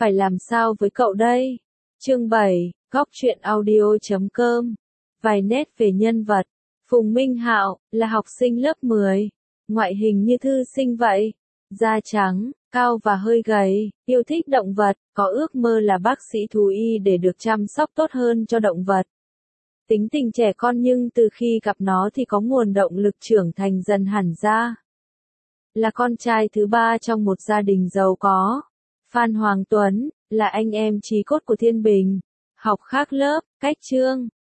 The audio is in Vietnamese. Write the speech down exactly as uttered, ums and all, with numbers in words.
Phải làm sao với cậu đây? Chương bảy, góc truyện audio chấm com. Vài nét về nhân vật. Phùng Minh Hạo, là học sinh lớp mười. Ngoại hình như thư sinh vậy. Da trắng, cao và hơi gầy, yêu thích động vật, có ước mơ là bác sĩ thú y để được chăm sóc tốt hơn cho động vật. Tính tình trẻ con nhưng từ khi gặp nó thì có nguồn động lực trưởng thành dần hẳn ra. Là con trai thứ ba trong một gia đình giàu có. Phan Hoàng Tuấn, là anh em chí cốt của Thiên Bình. Học khác lớp, cách chương.